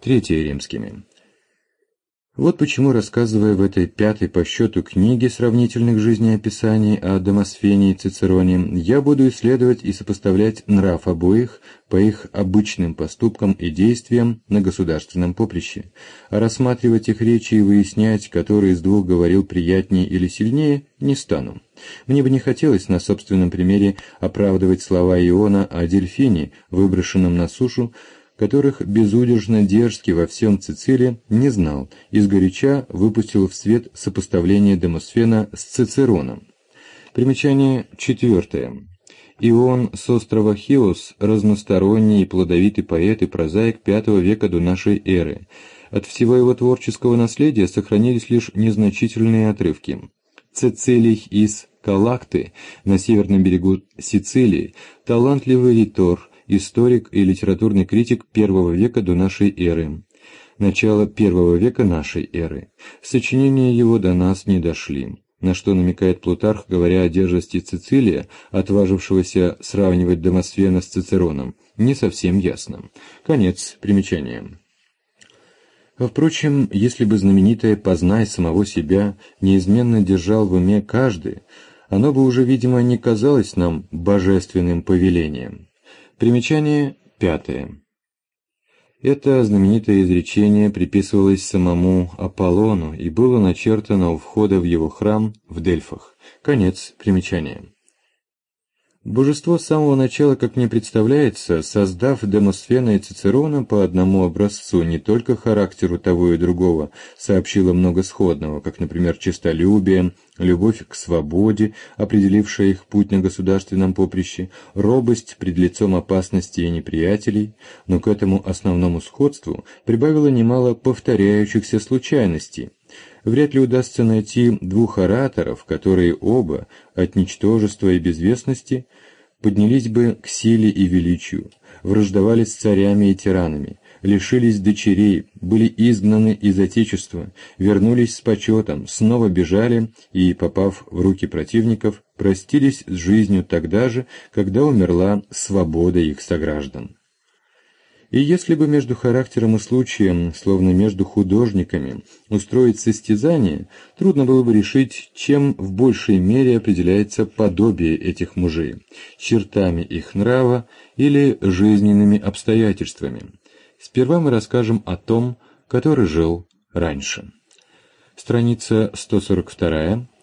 Третье римскими. Вот почему, рассказывая в этой пятой по счету книге сравнительных жизнеописаний о Демосфене и Цицероне, я буду исследовать и сопоставлять нрав обоих по их обычным поступкам и действиям на государственном поприще, а рассматривать их речи и выяснять, который из двух говорил приятнее или сильнее, не стану. Мне бы не хотелось на собственном примере оправдывать слова Иона о дельфине, выброшенном на сушу, которых безудержно дерзкий во всем Цициле не знал, и сгоряча выпустил в свет сопоставление Демосфена с Цицероном. Примечание 4. Ион с острова Хиос – разносторонний и плодовитый поэт и прозаик V века до нашей эры. От всего его творческого наследия сохранились лишь незначительные отрывки. Цицилий из Калакты на северном берегу Сицилии, талантливый ритор, историк и литературный критик I века до нашей эры, начало I века нашей эры. Сочинения его до нас не дошли, на что намекает Плутарх, говоря о дерзости Цицилия, отважившегося сравнивать Демосфена с Цицероном, не совсем ясно. Конец примечания. Впрочем, если бы знаменитое «познай самого себя» неизменно держал в уме каждый, оно бы уже, видимо, не казалось нам божественным повелением. Примечание 5. Это знаменитое изречение приписывалось самому Аполлону и было начертано у входа в его храм в Дельфах. Конец примечания. Божество с самого начала, как мне представляется, создав Демосфена и Цицерона по одному образцу, не только характеру того и другого, сообщило много сходного, как, например, честолюбие, любовь к свободе, определившая их путь на государственном поприще, робость пред лицом опасности и неприятелей, но к этому основному сходству прибавило немало повторяющихся случайностей. Вряд ли удастся найти двух ораторов, которые оба, от ничтожества и безвестности, поднялись бы к силе и величию, враждовали с царями и тиранами, лишились дочерей, были изгнаны из отечества, вернулись с почетом, снова бежали и, попав в руки противников, простились с жизнью тогда же, когда умерла свобода их сограждан. И если бы между характером и случаем, словно между художниками, устроить состязание, трудно было бы решить, чем в большей мере определяется подобие этих мужей – чертами их нрава или жизненными обстоятельствами. Сперва мы расскажем о том, который жил раньше. Страница 142,